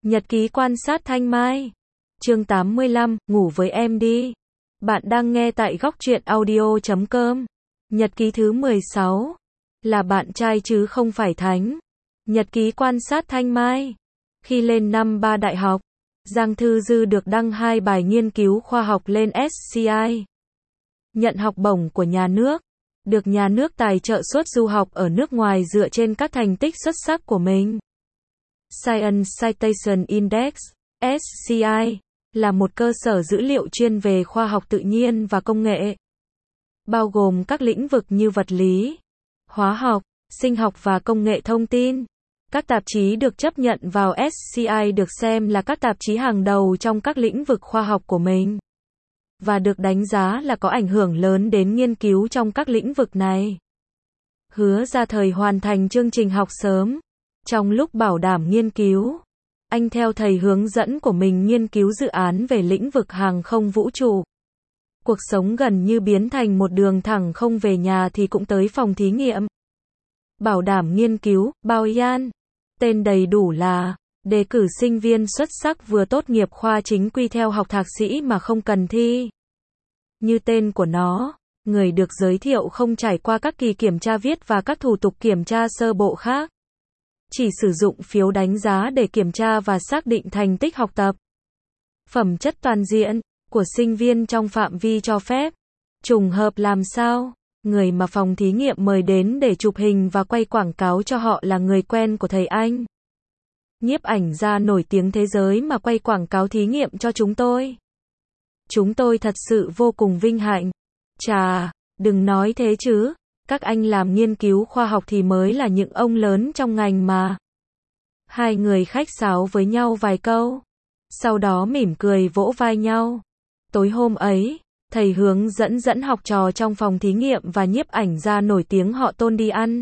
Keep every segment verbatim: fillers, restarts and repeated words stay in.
Nhật ký quan sát Thanh Mai. Chương tám mươi lăm, ngủ với em đi. Bạn đang nghe tại góc truyện audio chấm com. Nhật ký thứ mười sáu. Là bạn trai chứ không phải thánh. Nhật ký quan sát Thanh Mai. Khi lên năm ba đại học, Giang Thư Dư được đăng hai bài nghiên cứu khoa học lên ét xê i. Nhận học bổng của nhà nước. Được nhà nước tài trợ suốt du học ở nước ngoài dựa trên các thành tích xuất sắc của mình. Science Citation Index, ét xê i, là một cơ sở dữ liệu chuyên về khoa học tự nhiên và công nghệ, bao gồm các lĩnh vực như vật lý, hóa học, sinh học và công nghệ thông tin. Các tạp chí được chấp nhận vào ét xê i được xem là các tạp chí hàng đầu trong các lĩnh vực khoa học của mình, và được đánh giá là có ảnh hưởng lớn đến nghiên cứu trong các lĩnh vực này. Hứa Ra Thời hoàn thành chương trình học sớm. Trong lúc bảo đảm nghiên cứu, anh theo thầy hướng dẫn của mình nghiên cứu dự án về lĩnh vực hàng không vũ trụ. Cuộc sống gần như biến thành một đường thẳng, không về nhà thì cũng tới phòng thí nghiệm. Bảo đảm nghiên cứu, Bao Yan. Tên đầy đủ là đề cử sinh viên xuất sắc vừa tốt nghiệp khoa chính quy theo học thạc sĩ mà không cần thi. Như tên của nó, người được giới thiệu không trải qua các kỳ kiểm tra viết và các thủ tục kiểm tra sơ bộ khác. Chỉ sử dụng phiếu đánh giá để kiểm tra và xác định thành tích học tập, phẩm chất toàn diện của sinh viên trong phạm vi cho phép. Trùng hợp làm sao, người mà phòng thí nghiệm mời đến để chụp hình và quay quảng cáo cho họ là người quen của thầy anh. Nhiếp ảnh gia nổi tiếng thế giới mà quay quảng cáo thí nghiệm cho chúng tôi. Chúng tôi thật sự vô cùng vinh hạnh. Chà, đừng nói thế chứ. Các anh làm nghiên cứu khoa học thì mới là những ông lớn trong ngành mà. Hai người khách sáo với nhau vài câu, sau đó mỉm cười vỗ vai nhau. Tối hôm ấy, thầy hướng dẫn dẫn học trò trong phòng thí nghiệm và nhiếp ảnh gia nổi tiếng họ Tôn đi ăn.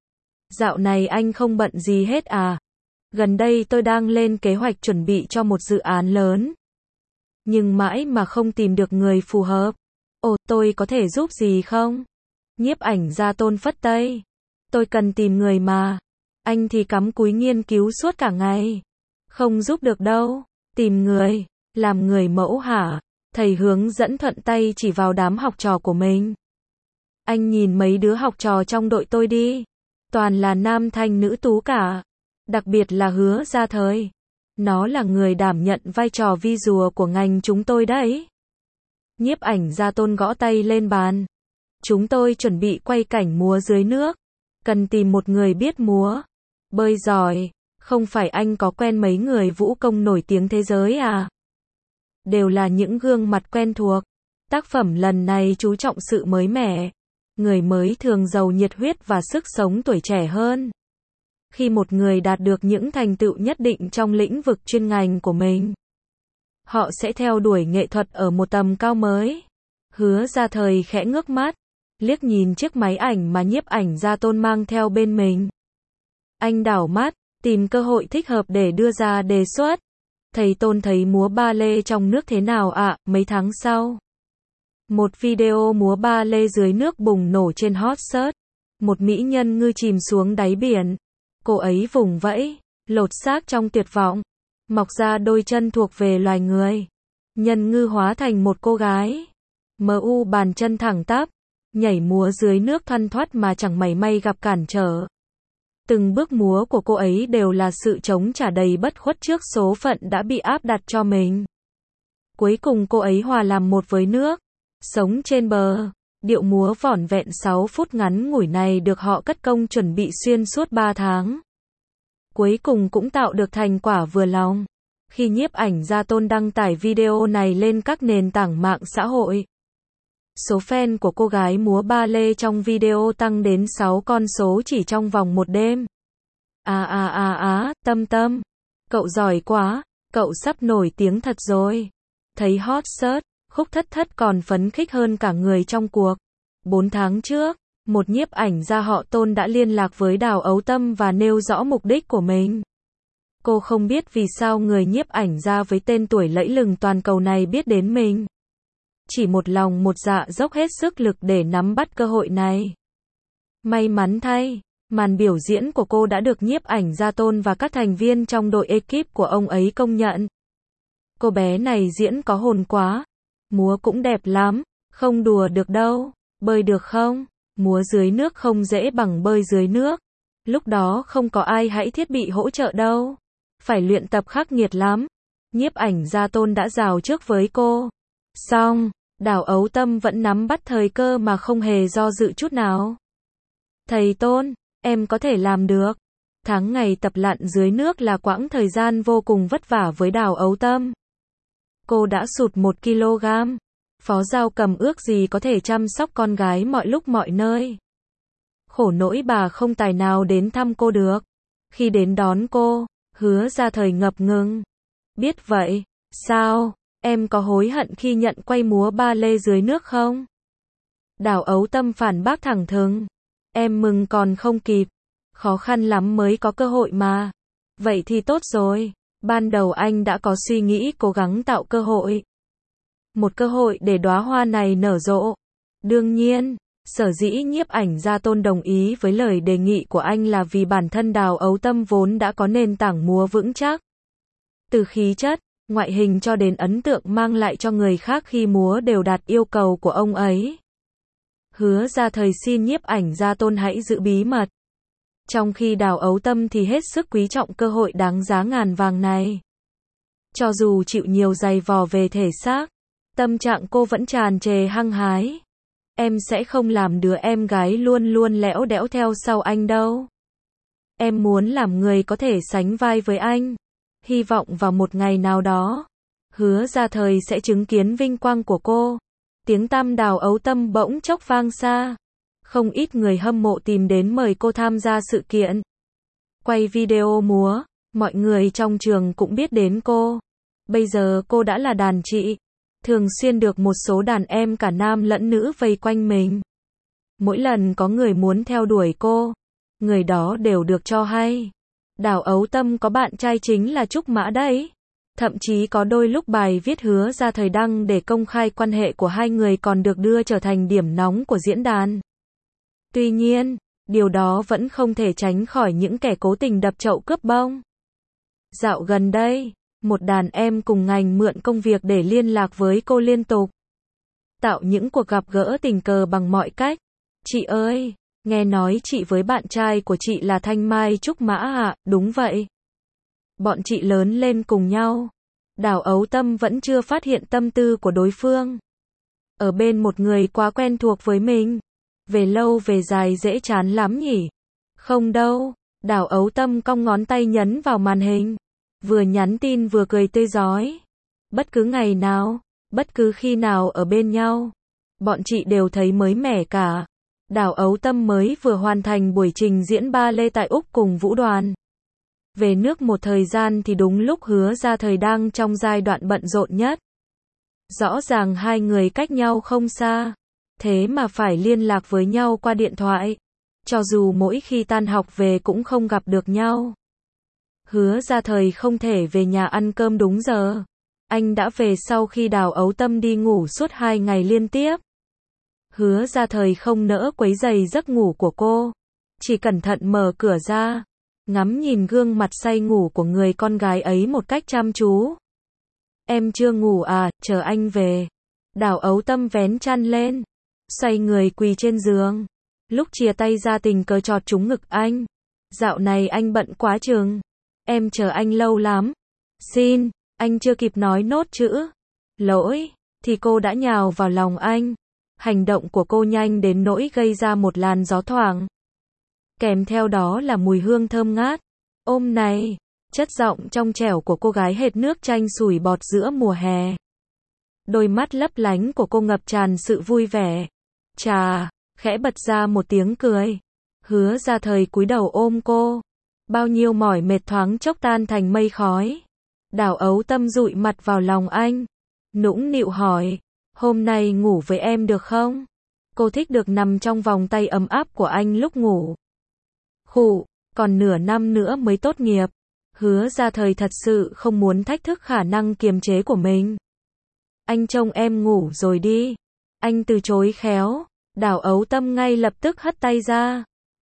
Dạo này anh không bận gì hết à? Gần đây tôi đang lên kế hoạch chuẩn bị cho một dự án lớn, nhưng mãi mà không tìm được người phù hợp. Ồ, tôi có thể giúp gì không? Nhiếp ảnh gia Tôn phất tay. Tôi cần tìm người mà. Anh thì cắm cúi nghiên cứu suốt cả ngày. Không giúp được đâu. Tìm người. Làm người mẫu hả? Thầy hướng dẫn thuận tay chỉ vào đám học trò của mình. Anh nhìn mấy đứa học trò trong đội tôi đi. Toàn là nam thanh nữ tú cả. Đặc biệt là Hứa Ra Thời. Nó là người đảm nhận vai trò visual của ngành chúng tôi đấy. Nhiếp ảnh gia Tôn gõ tay lên bàn. Chúng tôi chuẩn bị quay cảnh múa dưới nước. Cần tìm một người biết múa, bơi giỏi. Không phải anh có quen mấy người vũ công nổi tiếng thế giới à? Đều là những gương mặt quen thuộc. Tác phẩm lần này chú trọng sự mới mẻ. Người mới thường giàu nhiệt huyết và sức sống tuổi trẻ hơn. Khi một người đạt được những thành tựu nhất định trong lĩnh vực chuyên ngành của mình, họ sẽ theo đuổi nghệ thuật ở một tầm cao mới. Hứa Ra Thời khẽ ngước mắt, liếc nhìn chiếc máy ảnh mà nhiếp ảnh gia Tôn mang theo bên mình. Anh đảo mắt, tìm cơ hội thích hợp để đưa ra đề xuất. Thầy Tôn thấy múa ba lê trong nước thế nào ạ? À? Mấy tháng sau, một video múa ba lê dưới nước bùng nổ trên hot search. Một mỹ nhân ngư chìm xuống đáy biển. Cô ấy vùng vẫy, lột xác trong tuyệt vọng, mọc ra đôi chân thuộc về loài người. Nhân ngư hóa thành một cô gái. Mờ u bàn chân thẳng tắp, nhảy múa dưới nước thoăn thoắt mà chẳng mảy may gặp cản trở. Từng bước múa của cô ấy đều là sự chống trả đầy bất khuất trước số phận đã bị áp đặt cho mình. Cuối cùng cô ấy hòa làm một với nước, sống trên bờ. Điệu múa vỏn vẹn sáu phút ngắn ngủi này được họ cất công chuẩn bị xuyên suốt ba tháng. Cuối cùng cũng tạo được thành quả vừa lòng. Khi nhiếp ảnh gia Tôn đăng tải video này lên các nền tảng mạng xã hội, số fan của cô gái múa ba lê trong video tăng đến sáu con số chỉ trong vòng một đêm. À à à à, Tâm Tâm, cậu giỏi quá, cậu sắp nổi tiếng thật rồi. Thấy hot search, Khúc Thất Thất còn phấn khích hơn cả người trong cuộc. Bốn tháng trước, một nhiếp ảnh gia họ Tôn đã liên lạc với Đào Ấu Tâm và nêu rõ mục đích của mình. Cô không biết vì sao người nhiếp ảnh gia với tên tuổi lẫy lừng toàn cầu này biết đến mình. Chỉ một lòng một dạ dốc hết sức lực để nắm bắt cơ hội này. May mắn thay, Màn biểu diễn của cô đã được nhiếp ảnh gia Tôn và các thành viên trong đội ekip của ông ấy công nhận. Cô bé này diễn có hồn quá. Múa cũng đẹp lắm. Không đùa được đâu. Bơi được không? Múa dưới nước không dễ bằng bơi dưới nước. Lúc đó không có ai hãy thiết bị hỗ trợ đâu. Phải luyện tập khắc nghiệt lắm. Nhiếp ảnh gia Tôn đã rào trước với cô. Xong, Đào Ấu Tâm vẫn nắm bắt thời cơ mà không hề do dự chút nào. Thầy Tôn, em có thể làm được. Tháng ngày tập lặn dưới nước là quãng thời gian vô cùng vất vả với Đào Ấu Tâm. Cô đã sụt một ki lô gam. Phó Giao Cầm ước gì có thể chăm sóc con gái mọi lúc mọi nơi. Khổ nỗi bà không tài nào đến thăm cô được. Khi đến đón cô, Hứa Ra Thời ngập ngừng. Biết vậy, sao, em có hối hận khi nhận quay múa ba lê dưới nước không? Đào Ấu Tâm phản bác thẳng thừng. Em mừng còn không kịp. Khó khăn lắm mới có cơ hội mà. Vậy thì tốt rồi. Ban đầu anh đã có suy nghĩ cố gắng tạo cơ hội. Một cơ hội để đóa hoa này nở rộ. Đương nhiên, sở dĩ nhiếp ảnh gia Tôn đồng ý với lời đề nghị của anh là vì bản thân Đào Ấu Tâm vốn đã có nền tảng múa vững chắc. Từ khí chất, ngoại hình cho đến ấn tượng mang lại cho người khác khi múa đều đạt yêu cầu của ông ấy. Hứa Ra Thời xin nhiếp ảnh gia Tôn hãy giữ bí mật. Trong khi Đào Ấu Tâm thì hết sức quý trọng cơ hội đáng giá ngàn vàng này. Cho dù chịu nhiều giày vò về thể xác, tâm trạng cô vẫn tràn trề hăng hái. Em sẽ không làm đứa em gái luôn luôn lẽo đẽo theo sau anh đâu. Em muốn làm người có thể sánh vai với anh. Hy vọng vào một ngày nào đó, Hứa Ra Thời sẽ chứng kiến vinh quang của cô. Tiếng tăm Đào Ấu Tâm bỗng chốc vang xa. Không ít người hâm mộ tìm đến mời cô tham gia sự kiện. Quay video múa, mọi người trong trường cũng biết đến cô. Bây giờ cô đã là đàn chị. Thường xuyên được một số đàn em cả nam lẫn nữ vây quanh mình. Mỗi lần có người muốn theo đuổi cô, người đó đều được cho hay. Đào Ấu Tâm có bạn trai chính là Trúc Mã đấy. Thậm chí có đôi lúc bài viết Hứa Ra Thời đăng để công khai quan hệ của hai người còn được đưa trở thành điểm nóng của diễn đàn. Tuy nhiên, điều đó vẫn không thể tránh khỏi những kẻ cố tình đập chậu cướp bông. Dạo gần đây, một đàn em cùng ngành mượn công việc để liên lạc với cô liên tục. Tạo những cuộc gặp gỡ tình cờ bằng mọi cách. Chị ơi, nghe nói chị với bạn trai của chị là Thanh Mai Trúc Mã ạ, đúng vậy. Bọn chị lớn lên cùng nhau. Đào Ấu Tâm vẫn chưa phát hiện tâm tư của đối phương. Ở bên một người quá quen thuộc với mình. Về lâu về dài dễ chán lắm nhỉ? Không đâu. Đào Ấu Tâm cong ngón tay nhấn vào màn hình. Vừa nhắn tin vừa cười tươi rói. Bất cứ ngày nào, bất cứ khi nào ở bên nhau, bọn chị đều thấy mới mẻ cả. Đào Ấu Tâm mới vừa hoàn thành buổi trình diễn ba lê tại Úc cùng vũ đoàn. Về nước một thời gian thì đúng lúc Hứa Ra Thời đang trong giai đoạn bận rộn nhất. Rõ ràng hai người cách nhau không xa, thế mà phải liên lạc với nhau qua điện thoại. Cho dù mỗi khi tan học về cũng không gặp được nhau. Hứa Ra Thời không thể về nhà ăn cơm đúng giờ. Anh đã về sau khi Đào Ấu Tâm đi ngủ suốt hai ngày liên tiếp. Hứa Ra Thời không nỡ quấy rầy giấc ngủ của cô. Chỉ cẩn thận mở cửa ra, ngắm nhìn gương mặt say ngủ của người con gái ấy một cách chăm chú. Em chưa ngủ à, chờ anh về. Đào Ấu Tâm vén chăn lên, xoay người quỳ trên giường. Lúc chia tay ra tình cờ chọt trúng ngực anh. Dạo này anh bận quá chừng. Em chờ anh lâu lắm. Xin, anh chưa kịp nói nốt chữ lỗi, thì cô đã nhào vào lòng anh. Hành động của cô nhanh đến nỗi gây ra một làn gió thoảng. Kèm theo đó là mùi hương thơm ngát. Ôm này, chất giọng trong trẻo của cô gái hệt nước chanh sủi bọt giữa mùa hè. Đôi mắt lấp lánh của cô ngập tràn sự vui vẻ. Chà, khẽ bật ra một tiếng cười. Hứa Ra Thời cúi đầu ôm cô. Bao nhiêu mỏi mệt thoáng chốc tan thành mây khói. Đào Ấu Tâm dụi mặt vào lòng anh. Nũng nịu hỏi, hôm nay ngủ với em được không? Cô thích được nằm trong vòng tay ấm áp của anh lúc ngủ. Khụ, còn nửa năm nữa mới tốt nghiệp. Hứa Ra Thời thật sự không muốn thách thức khả năng kiềm chế của mình. Anh trông em ngủ rồi đi. Anh từ chối khéo. Đào Ấu Tâm ngay lập tức hất tay ra.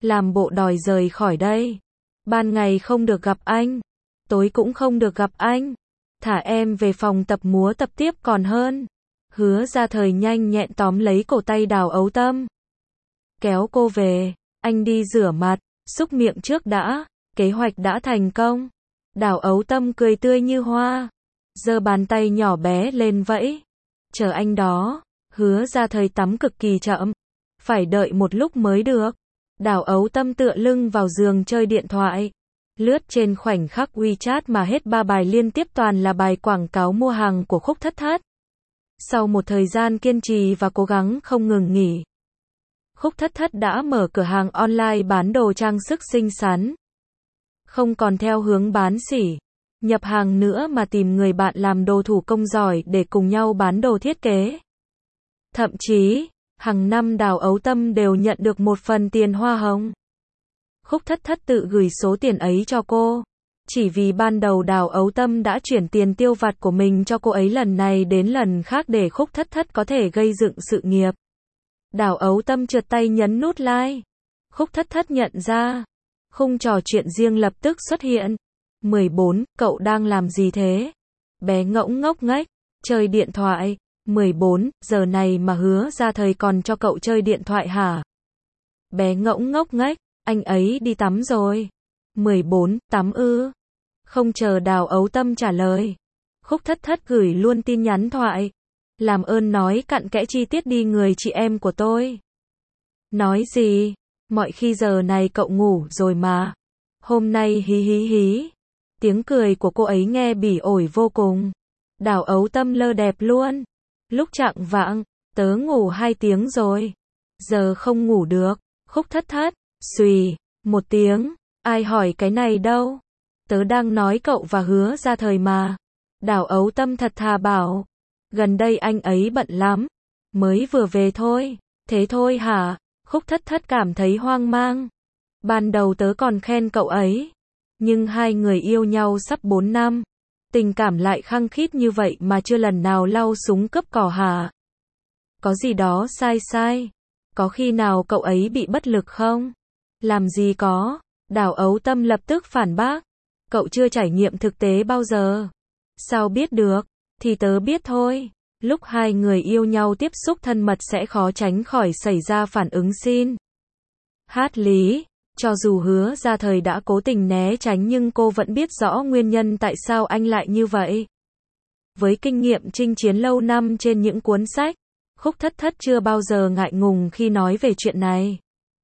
làm bộ đòi rời khỏi đây. Ban ngày không được gặp anh, tối cũng không được gặp anh. Thả em về phòng tập múa tập tiếp còn hơn. Hứa Gia Thời nhanh nhẹn tóm lấy cổ tay Đào Ấu Tâm. Kéo cô về, anh đi rửa mặt, xúc miệng trước đã, kế hoạch đã thành công. Đào Ấu Tâm cười tươi như hoa, giơ bàn tay nhỏ bé lên vẫy. Chờ anh đó. Hứa Gia Thời tắm cực kỳ chậm, phải đợi một lúc mới được. Đào Ấu Tâm tựa lưng vào giường chơi điện thoại, lướt trên khoảnh khắc WeChat mà hết ba bài liên tiếp toàn là bài quảng cáo mua hàng của Khúc Thất Thất. Sau một thời gian kiên trì và cố gắng không ngừng nghỉ, Khúc Thất Thất đã mở cửa hàng online bán đồ trang sức xinh xắn. Không còn theo hướng bán sỉ, nhập hàng nữa mà tìm người bạn làm đồ thủ công giỏi để cùng nhau bán đồ thiết kế. Thậm chí, hàng năm Đào Ấu Tâm đều nhận được một phần tiền hoa hồng. Khúc Thất Thất tự gửi số tiền ấy cho cô, chỉ vì ban đầu Đào Ấu Tâm đã chuyển tiền tiêu vặt của mình cho cô ấy lần này đến lần khác để Khúc Thất Thất có thể gây dựng sự nghiệp. Đào Ấu Tâm trượt tay nhấn nút like. Khúc Thất Thất nhận ra, khung trò chuyện riêng lập tức xuất hiện. mười bốn, cậu đang làm gì thế? Bé ngỗng ngốc nghếch, chơi điện thoại. mười bốn, giờ này mà Hứa Gia Thời còn cho cậu chơi điện thoại hả? Bé ngỗng ngốc nghếch, anh ấy đi tắm rồi. mười bốn, tắm ư? Không chờ Đào Ấu Tâm trả lời, Khúc Thất Thất gửi luôn tin nhắn thoại. Làm ơn nói cặn kẽ chi tiết đi người chị em của tôi. Nói gì? Mọi khi giờ này cậu ngủ rồi mà. Hôm nay hí hí hí. Tiếng cười của cô ấy nghe bỉ ổi vô cùng. Đào Ấu Tâm lơ đẹp luôn. Lúc chạng vạng, tớ ngủ hai tiếng rồi. Giờ không ngủ được. Khúc Thất Thất, xùy, một tiếng. Ai hỏi cái này đâu? Tớ đang nói cậu và Hứa Gia Thời mà. Đào Ấu Tâm thật thà bảo. Gần đây anh ấy bận lắm. Mới vừa về thôi. Thế thôi hả? Khúc Thất Thất cảm thấy hoang mang. Ban đầu tớ còn khen cậu ấy. Nhưng hai người yêu nhau sắp bốn năm. Tình cảm lại khăng khít như vậy mà chưa lần nào lau súng cướp cỏ hả? Có gì đó sai sai. Có khi nào cậu ấy bị bất lực không? Làm gì có. Đào Ấu Tâm lập tức phản bác. Cậu chưa trải nghiệm thực tế bao giờ. Sao biết được? Thì tớ biết thôi. Lúc hai người yêu nhau tiếp xúc thân mật sẽ khó tránh khỏi xảy ra phản ứng xin. Hát lý. Cho dù Hứa Gia Thời đã cố tình né tránh nhưng cô vẫn biết rõ nguyên nhân tại sao anh lại như vậy. Với kinh nghiệm chinh chiến lâu năm trên những cuốn sách, Khúc Thất Thất chưa bao giờ ngại ngùng khi nói về chuyện này.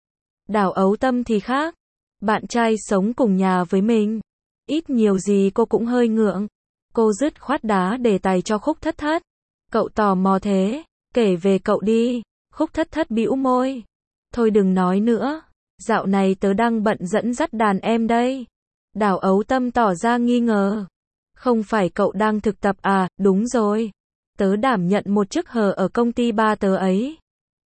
Đào Ấu Tâm thì khác. Bạn trai sống cùng nhà với mình. Ít nhiều gì cô cũng hơi ngượng. Cô dứt khoát đá đề tài cho Khúc Thất Thất. Cậu tò mò thế, kể về cậu đi. Khúc Thất Thất bĩu môi. Thôi đừng nói nữa. Dạo này tớ đang bận dẫn dắt đàn em đây. Đào Ấu Tâm tỏ ra nghi ngờ. Không phải cậu đang thực tập à? Đúng rồi. Tớ đảm nhận một chức hờ ở công ty ba tớ ấy.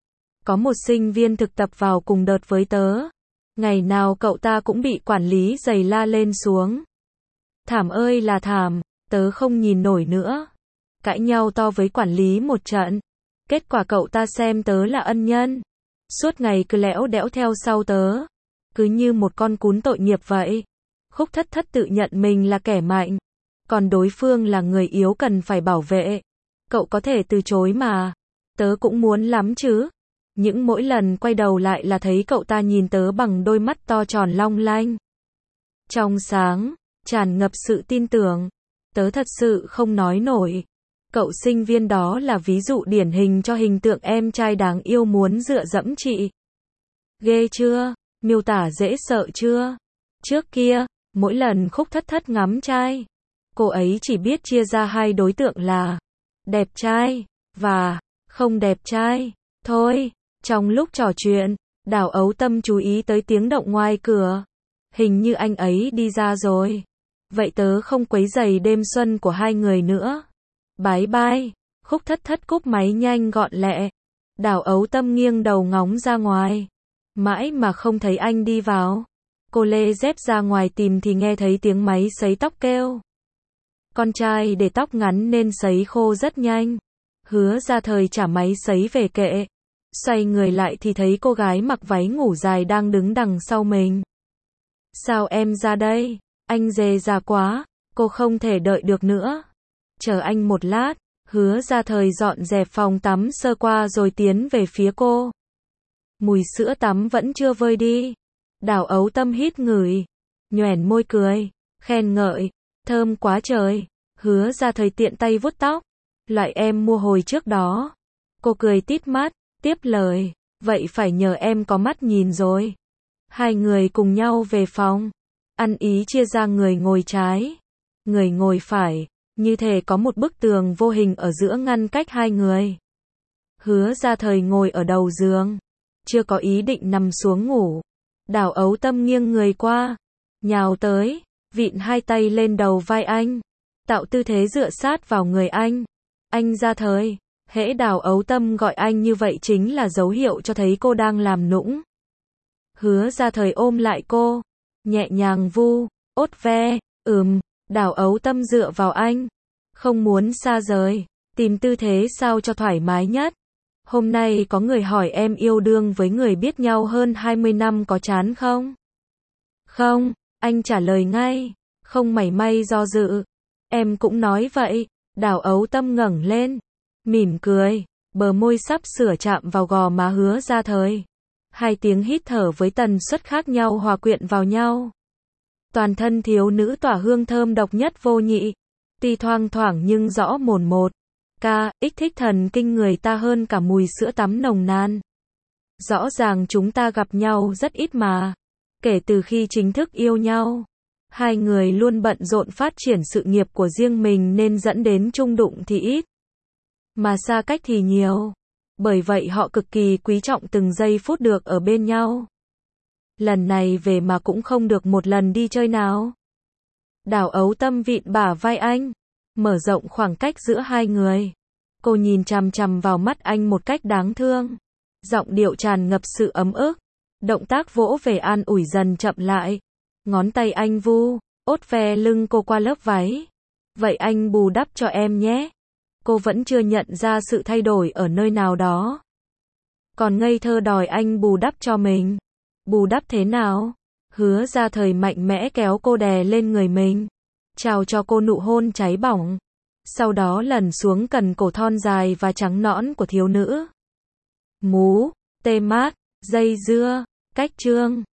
Có một sinh viên thực tập vào cùng đợt với tớ. Ngày nào cậu ta cũng bị quản lý giày la lên xuống. Thảm ơi là thảm, tớ không nhìn nổi nữa. Cãi nhau to với quản lý một trận. Kết quả cậu ta xem tớ là ân nhân. Suốt ngày cứ lẽo đẽo theo sau tớ. Cứ như một con cún tội nghiệp vậy. Khúc Thất Thất tự nhận mình là kẻ mạnh. Còn đối phương là người yếu cần phải bảo vệ. Cậu có thể từ chối mà. Tớ cũng muốn lắm chứ. Những mỗi lần quay đầu lại là thấy cậu ta nhìn tớ bằng đôi mắt to tròn long lanh. Trong sáng, tràn ngập sự tin tưởng. Tớ thật sự không nói nổi. Cậu sinh viên đó là ví dụ điển hình cho hình tượng em trai đáng yêu muốn dựa dẫm chị. Ghê chưa? Miêu tả dễ sợ chưa? Trước kia, mỗi lần Khúc Thất Thất ngắm trai, cô ấy chỉ biết chia ra hai đối tượng là đẹp trai và không đẹp trai. Thôi, trong lúc trò chuyện, Đào Ấu Tâm chú ý tới tiếng động ngoài cửa. Hình như anh ấy đi ra rồi. Vậy tớ không quấy rầy đêm xuân của hai người nữa. Bye bye. Khúc Thất Thất cúp máy nhanh gọn lẹ. Đào Ấu Tâm nghiêng đầu ngóng ra ngoài. Mãi mà không thấy anh đi vào. Cô lê dép ra ngoài tìm thì nghe thấy tiếng máy sấy tóc kêu. Con trai để tóc ngắn nên sấy khô rất nhanh. Hứa Gia Thời trả máy sấy về kệ. Xoay người lại thì thấy cô gái mặc váy ngủ dài đang đứng đằng sau mình. Sao em ra đây? Anh dề già quá, cô không thể đợi được nữa. Chờ anh một lát, Hứa Gia Thời dọn dẹp phòng tắm sơ qua rồi tiến về phía cô. Mùi sữa tắm vẫn chưa vơi đi. Đào Ấu Tâm hít ngửi, nhoẻn môi cười, khen ngợi, thơm quá trời. Hứa Gia Thời tiện tay vuốt tóc, loại em mua hồi trước đó. Cô cười tít mắt, tiếp lời, vậy phải nhờ em có mắt nhìn rồi. Hai người cùng nhau về phòng, ăn ý chia ra người ngồi trái, người ngồi phải, như thể có một bức tường vô hình ở giữa ngăn cách hai người. Hứa Gia Thời ngồi ở đầu giường, chưa có ý định nằm xuống ngủ. Đào Ấu Tâm nghiêng người qua, nhào tới, vịn hai tay lên đầu vai anh, tạo tư thế dựa sát vào người anh. Anh Gia Thời, hễ Đào Ấu Tâm gọi anh như vậy chính là dấu hiệu cho thấy cô đang làm nũng. Hứa Gia Thời ôm lại cô, nhẹ nhàng vu, ốt ve, ừm, Đào Ấu Tâm dựa vào anh, không muốn xa rời, tìm tư thế sao cho thoải mái nhất. Hôm nay có người hỏi em yêu đương với người biết nhau hơn hai mươi năm có chán không? Không, anh trả lời ngay, không mảy may do dự. Em cũng nói vậy. Đào Ấu Tâm ngẩng lên, mỉm cười, bờ môi sắp sửa chạm vào gò má Hứa Gia Thời. Hai tiếng hít thở với tần suất khác nhau hòa quyện vào nhau. Toàn thân thiếu nữ tỏa hương thơm độc nhất vô nhị, tuy thoang thoảng nhưng rõ mồn một. Ca, ích thích thần kinh người ta hơn cả mùi sữa tắm nồng nàn. Rõ ràng chúng ta gặp nhau rất ít mà. Kể từ khi chính thức yêu nhau, hai người luôn bận rộn phát triển sự nghiệp của riêng mình nên dẫn đến chung đụng thì ít, mà xa cách thì nhiều. Bởi vậy họ cực kỳ quý trọng từng giây phút được ở bên nhau. Lần này về mà cũng không được một lần đi chơi nào. Đào Ấu Tâm vịn bả vai anh, mở rộng khoảng cách giữa hai người. Cô nhìn chằm chằm vào mắt anh một cách đáng thương. Giọng điệu tràn ngập sự ấm ức. Động tác vỗ về an ủi dần chậm lại. Ngón tay anh vu, ốt ve lưng cô qua lớp váy. Vậy anh bù đắp cho em nhé. Cô vẫn chưa nhận ra sự thay đổi ở nơi nào đó. Còn ngây thơ đòi anh bù đắp cho mình. Bù đắp thế nào? Hứa Gia Thời mạnh mẽ kéo cô đè lên người mình, trao cho cô nụ hôn cháy bỏng. Sau đó lần xuống cần cổ thon dài và trắng nõn của thiếu nữ. Mú, tê mát, dây dưa, cách trương.